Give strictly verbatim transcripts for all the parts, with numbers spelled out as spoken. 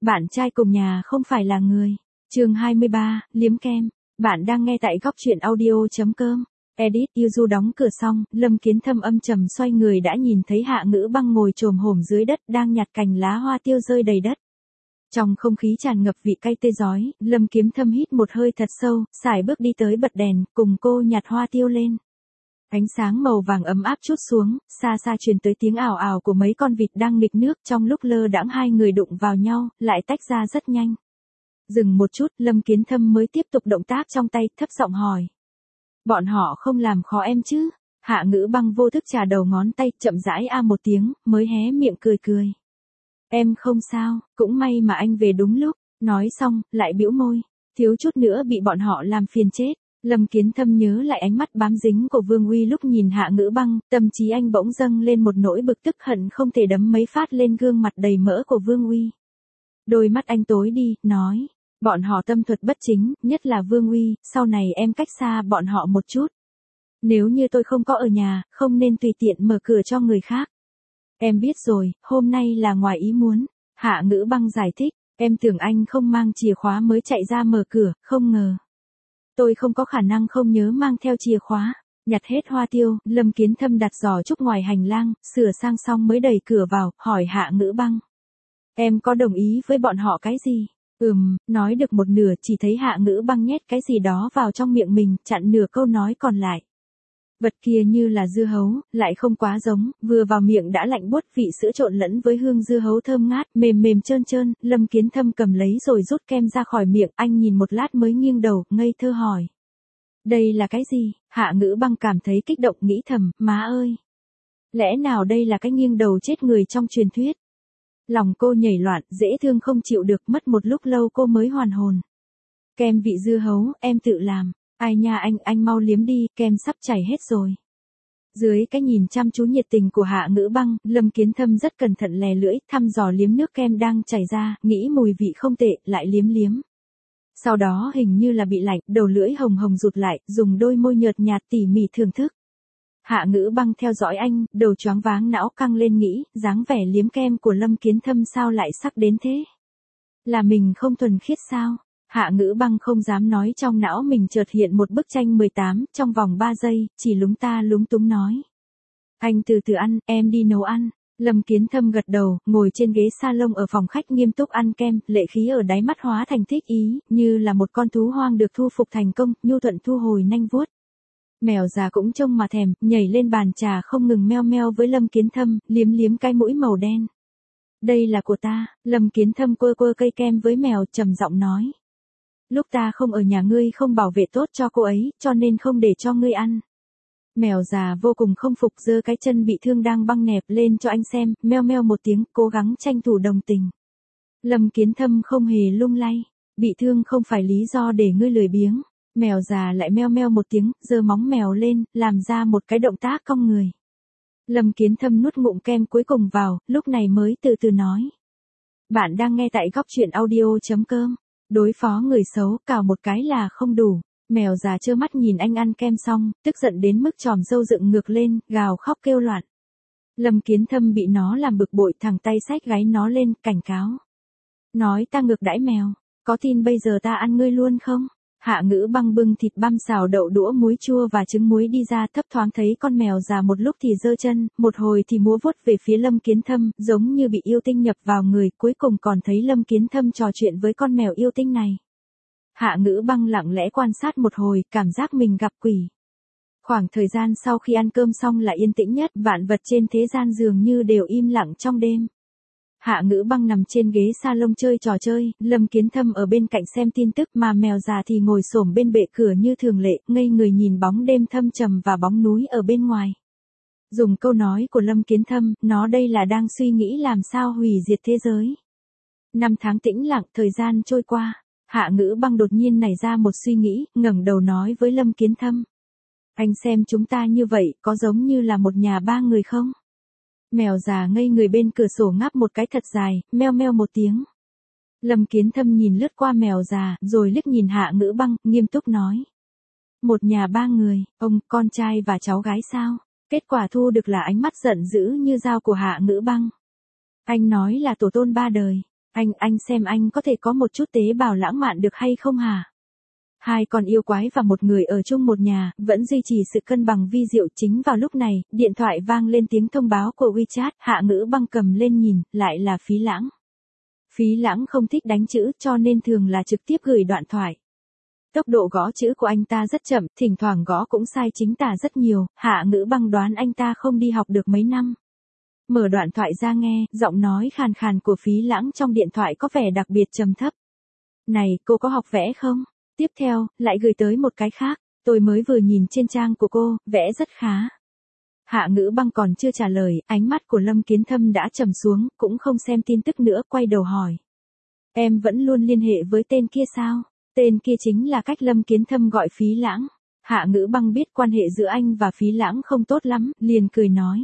Bạn trai cùng nhà không phải là người. Chương hai mươi ba, liếm kem. Bạn đang nghe tại góc truyện audio chấm com. Edit, Yuzu đóng cửa xong, Lâm Kiến Thâm âm trầm xoay người đã nhìn thấy Hạ Ngữ Băng ngồi chồm hổm dưới đất đang nhặt cành lá hoa tiêu rơi đầy đất. Trong không khí tràn ngập vị cay tê rói, Lâm Kiến Thâm hít một hơi thật sâu, sải bước đi tới bật đèn, cùng cô nhặt hoa tiêu lên. Ánh sáng màu vàng ấm áp trút xuống, xa xa truyền tới tiếng ào ào của mấy con vịt đang nghịch nước, trong lúc lơ đãng hai người đụng vào nhau, lại tách ra rất nhanh. Dừng một chút, Lâm Kiến Thâm mới tiếp tục động tác trong tay, thấp giọng hỏi. Bọn họ không làm khó em chứ? Hạ Ngữ Băng vô thức chà đầu ngón tay, chậm rãi a một tiếng, mới hé miệng cười cười. Em không sao, cũng may mà anh về đúng lúc. Nói xong, lại bĩu môi. Thiếu chút nữa bị bọn họ làm phiền chết. Lâm Kiến Thâm nhớ lại ánh mắt bám dính của Vương Uy lúc nhìn Hạ Ngữ Băng, tâm trí anh bỗng dâng lên một nỗi bực tức hận không thể đấm mấy phát lên gương mặt đầy mỡ của Vương Uy. Đôi mắt anh tối đi, nói. Bọn họ tâm thuật bất chính, nhất là Vương Uy, sau này em cách xa bọn họ một chút. Nếu như tôi không có ở nhà, không nên tùy tiện mở cửa cho người khác. Em biết rồi, hôm nay là ngoài ý muốn. Hạ Ngữ Băng giải thích, em tưởng anh không mang chìa khóa mới chạy ra mở cửa, không ngờ. Tôi không có khả năng không nhớ mang theo chìa khóa. Nhặt hết hoa tiêu, Lâm Kiến Thâm đặt giỏ trúc ngoài hành lang, sửa sang xong mới đẩy cửa vào, hỏi Hạ Ngữ Băng. Em có đồng ý với bọn họ cái gì? Ừm, nói được một nửa chỉ thấy Hạ Ngữ Băng nhét cái gì đó vào trong miệng mình, chặn nửa câu nói còn lại. Vật kia như là dưa hấu, lại không quá giống, vừa vào miệng đã lạnh buốt, vị sữa trộn lẫn với hương dưa hấu thơm ngát, mềm mềm trơn trơn, Lâm Kiến Thâm cầm lấy rồi rút kem ra khỏi miệng, anh nhìn một lát mới nghiêng đầu, ngây thơ hỏi. Đây là cái gì? Hạ Ngữ Băng cảm thấy kích động nghĩ thầm, má ơi! Lẽ nào đây là cái nghiêng đầu chết người trong truyền thuyết? Lòng cô nhảy loạn, dễ thương không chịu được, mất một lúc lâu cô mới hoàn hồn. Kem vị dưa hấu, em tự làm. Ai nha anh, anh mau liếm đi, kem sắp chảy hết rồi. Dưới cái nhìn chăm chú nhiệt tình của Hạ Ngữ Băng, Lâm Kiến Thâm rất cẩn thận lè lưỡi, thăm dò liếm nước kem đang chảy ra, nghĩ mùi vị không tệ, lại liếm liếm. Sau đó hình như là bị lạnh, đầu lưỡi hồng hồng rụt lại, dùng đôi môi nhợt nhạt tỉ mỉ thưởng thức. Hạ Ngữ Băng theo dõi anh, đầu choáng váng não căng lên nghĩ, dáng vẻ liếm kem của Lâm Kiến Thâm sao lại sắc đến thế? Là mình không thuần khiết sao? Hạ Ngữ Băng không dám nói, trong não mình chợt hiện một bức tranh mười tám, trong vòng ba giây, chỉ lúng ta lúng túng nói. Anh từ từ ăn, em đi nấu ăn. Lâm Kiến Thâm gật đầu, ngồi trên ghế salon ở phòng khách nghiêm túc ăn kem, lệ khí ở đáy mắt hóa thành thích ý, như là một con thú hoang được thu phục thành công, nhu thuận thu hồi nanh vuốt. Mèo già cũng trông mà thèm, nhảy lên bàn trà không ngừng meo meo với Lâm Kiến Thâm, liếm liếm cái mũi màu đen. Đây là của ta. Lâm Kiến Thâm quơ quơ cây kem với mèo, trầm giọng nói. Lúc ta không ở nhà ngươi không bảo vệ tốt cho cô ấy, cho nên không để cho ngươi ăn. Mèo già vô cùng không phục, giơ cái chân bị thương đang băng nẹp lên cho anh xem, meo meo một tiếng, cố gắng tranh thủ đồng tình. Lâm Kiến Thâm không hề lung lay, bị thương không phải lý do để ngươi lười biếng. Mèo già lại meo meo một tiếng, giơ móng mèo lên, làm ra một cái động tác cong người. Lâm Kiến Thâm nuốt ngụm kem cuối cùng vào, lúc này mới từ từ nói. Bạn đang nghe tại góc truyện audio chấm com. Đối phó người xấu, cào một cái là không đủ. Mèo già trơ mắt nhìn anh ăn kem xong, tức giận đến mức tròm râu dựng ngược lên, gào khóc kêu loạn. Lâm Kiến Thâm bị nó làm bực bội, thẳng tay xách gáy nó lên, cảnh cáo. Nói ta ngược đãi mèo, có tin bây giờ ta ăn ngươi luôn không? Hạ Ngữ Băng bưng thịt băm xào đậu đũa muối chua và trứng muối đi ra, thấp thoáng thấy con mèo già một lúc thì giơ chân, một hồi thì múa vuốt về phía Lâm Kiến Thâm, giống như bị yêu tinh nhập vào người, cuối cùng còn thấy Lâm Kiến Thâm trò chuyện với con mèo yêu tinh này. Hạ Ngữ Băng lặng lẽ quan sát một hồi, cảm giác mình gặp quỷ. Khoảng thời gian sau khi ăn cơm xong là yên tĩnh nhất, vạn vật trên thế gian dường như đều im lặng trong đêm. Hạ Ngữ Băng nằm trên ghế salon chơi trò chơi, Lâm Kiến Thâm ở bên cạnh xem tin tức, mà mèo già thì ngồi xổm bên bệ cửa như thường lệ, ngây người nhìn bóng đêm thâm trầm và bóng núi ở bên ngoài. Dùng câu nói của Lâm Kiến Thâm, nó đây là đang suy nghĩ làm sao hủy diệt thế giới. Năm tháng tĩnh lặng, thời gian trôi qua, Hạ Ngữ Băng đột nhiên nảy ra một suy nghĩ, ngẩng đầu nói với Lâm Kiến Thâm. Anh xem chúng ta như vậy, có giống như là một nhà ba người không? Mèo già ngây người bên cửa sổ ngáp một cái thật dài, meo meo một tiếng. Lâm Kiến Thâm nhìn lướt qua mèo già, rồi liếc nhìn Hạ Ngữ Băng, nghiêm túc nói. Một nhà ba người, ông, con trai và cháu gái sao? Kết quả thu được là ánh mắt giận dữ như dao của Hạ Ngữ Băng. Anh nói là tổ tôn ba đời. Anh, anh xem anh có thể có một chút tế bào lãng mạn được hay không hả? Hai con yêu quái và một người ở chung một nhà, vẫn duy trì sự cân bằng vi diệu. Chính vào lúc này, điện thoại vang lên tiếng thông báo của WeChat, Hạ Ngữ Băng cầm lên nhìn, lại là Phí Lãng. Phí Lãng không thích đánh chữ cho nên thường là trực tiếp gửi đoạn thoại. Tốc độ gõ chữ của anh ta rất chậm, thỉnh thoảng gõ cũng sai chính tả rất nhiều, Hạ Ngữ Băng đoán anh ta không đi học được mấy năm. Mở đoạn thoại ra nghe, giọng nói khàn khàn của Phí Lãng trong điện thoại có vẻ đặc biệt trầm thấp. Này, cô có học vẽ không? Tiếp theo, lại gửi tới một cái khác, tôi mới vừa nhìn trên trang của cô, vẽ rất khá. Hạ Ngữ Băng còn chưa trả lời, ánh mắt của Lâm Kiến Thâm đã trầm xuống, cũng không xem tin tức nữa, quay đầu hỏi. Em vẫn luôn liên hệ với tên kia sao? Tên kia chính là cách Lâm Kiến Thâm gọi Phí Lãng. Hạ Ngữ Băng biết quan hệ giữa anh và Phí Lãng không tốt lắm, liền cười nói.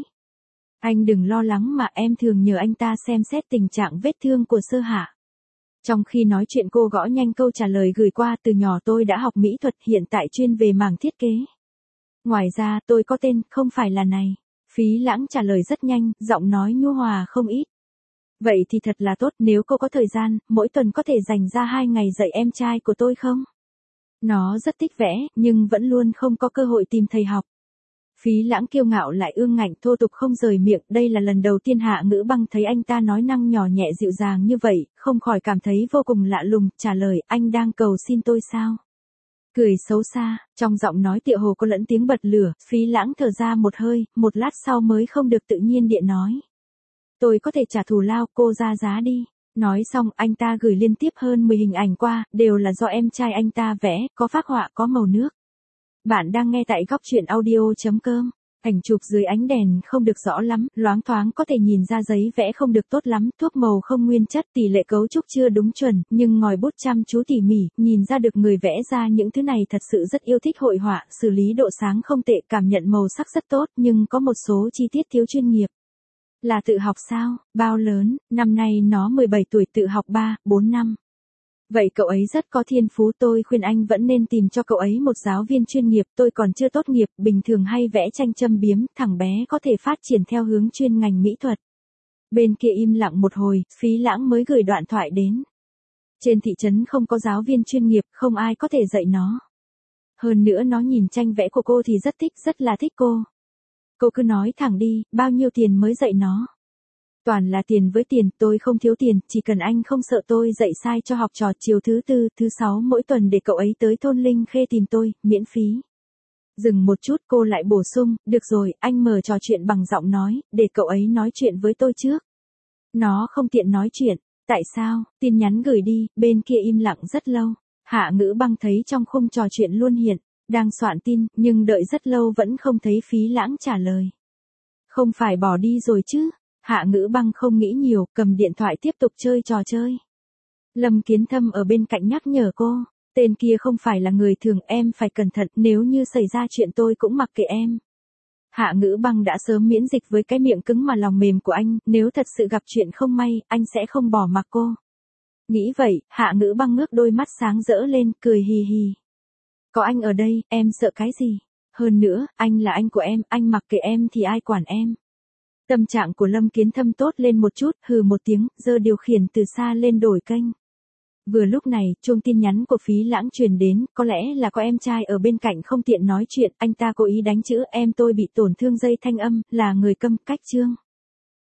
Anh đừng lo lắng mà em thường nhờ anh ta xem xét tình trạng vết thương của Sơ Hạ. Trong khi nói chuyện cô gõ nhanh câu trả lời gửi qua, từ nhỏ tôi đã học mỹ thuật, hiện tại chuyên về mảng thiết kế. Ngoài ra tôi có tên, không phải là này. Phí Lãng trả lời rất nhanh, giọng nói nhu hòa không ít. Vậy thì thật là tốt, nếu cô có thời gian, mỗi tuần có thể dành ra hai ngày dạy em trai của tôi không? Nó rất thích vẽ, nhưng vẫn luôn không có cơ hội tìm thầy học. Phí Lãng kiêu ngạo lại ương ngạnh thô tục không rời miệng, đây là lần đầu tiên Hạ Ngữ Băng thấy anh ta nói năng nhỏ nhẹ dịu dàng như vậy, không khỏi cảm thấy vô cùng lạ lùng, trả lời, anh đang cầu xin tôi sao? Cười xấu xa, trong giọng nói tựa hồ có lẫn tiếng bật lửa, Phí Lãng thở ra một hơi, một lát sau mới không được tự nhiên điện nói. Tôi có thể trả thù lao, cô ra giá đi. Nói xong, anh ta gửi liên tiếp hơn mười hình ảnh qua, đều là do em trai anh ta vẽ, có phác họa, có màu nước. Bạn đang nghe tại góc truyện audio chấm com. Ảnh chụp dưới ánh đèn không được rõ lắm, loáng thoáng có thể nhìn ra giấy vẽ không được tốt lắm, thuốc màu không nguyên chất, tỷ lệ cấu trúc chưa đúng chuẩn, nhưng ngòi bút chăm chú tỉ mỉ, nhìn ra được người vẽ ra những thứ này thật sự rất yêu thích hội họa, xử lý độ sáng không tệ, cảm nhận màu sắc rất tốt, nhưng có một số chi tiết thiếu chuyên nghiệp. Là tự học sao? Bao lớn? Năm nay nó mười bảy tuổi, tự học ba, bốn năm. Vậy cậu ấy rất có thiên phú, tôi khuyên anh vẫn nên tìm cho cậu ấy một giáo viên chuyên nghiệp, tôi còn chưa tốt nghiệp, bình thường hay vẽ tranh châm biếm, thằng bé có thể phát triển theo hướng chuyên ngành mỹ thuật. Bên kia im lặng một hồi, Phí Lãng mới gửi đoạn thoại đến. Trên thị trấn không có giáo viên chuyên nghiệp, không ai có thể dạy nó. Hơn nữa nó nhìn tranh vẽ của cô thì rất thích, rất là thích cô. Cô cứ nói thẳng đi, bao nhiêu tiền mới dạy nó? Toàn là tiền với tiền, tôi không thiếu tiền, chỉ cần anh không sợ tôi dạy sai cho học trò, chiều thứ tư, thứ sáu mỗi tuần để cậu ấy tới thôn Linh Khê tìm tôi, miễn phí. Dừng một chút cô lại bổ sung, được rồi, anh mở trò chuyện bằng giọng nói, để cậu ấy nói chuyện với tôi trước. Nó không tiện nói chuyện, tại sao? Tin nhắn gửi đi, bên kia im lặng rất lâu. Hạ Ngữ Băng thấy trong khung trò chuyện luôn hiện, đang soạn tin, nhưng đợi rất lâu vẫn không thấy Phí Lãng trả lời. Không phải bỏ đi rồi chứ? Hạ Ngữ Băng không nghĩ nhiều, cầm điện thoại tiếp tục chơi trò chơi. Lâm Kiến Thâm ở bên cạnh nhắc nhở cô, tên kia không phải là người thường, em phải cẩn thận, nếu như xảy ra chuyện tôi cũng mặc kệ em. Hạ Ngữ Băng đã sớm miễn dịch với cái miệng cứng mà lòng mềm của anh, nếu thật sự gặp chuyện không may, anh sẽ không bỏ mặc cô. Nghĩ vậy, Hạ Ngữ Băng ngước đôi mắt sáng rỡ lên, cười hì hì. Có anh ở đây, em sợ cái gì? Hơn nữa, anh là anh của em, anh mặc kệ em thì ai quản em. Tâm trạng của Lâm Kiến Thâm tốt lên một chút, hừ một tiếng, giơ điều khiển từ xa lên đổi kênh. Vừa lúc này, chuông tin nhắn của Phí Lãng truyền đến, có lẽ là có em trai ở bên cạnh không tiện nói chuyện, anh ta cố ý đánh chữ em tôi bị tổn thương dây thanh âm, là người câm, cách chương.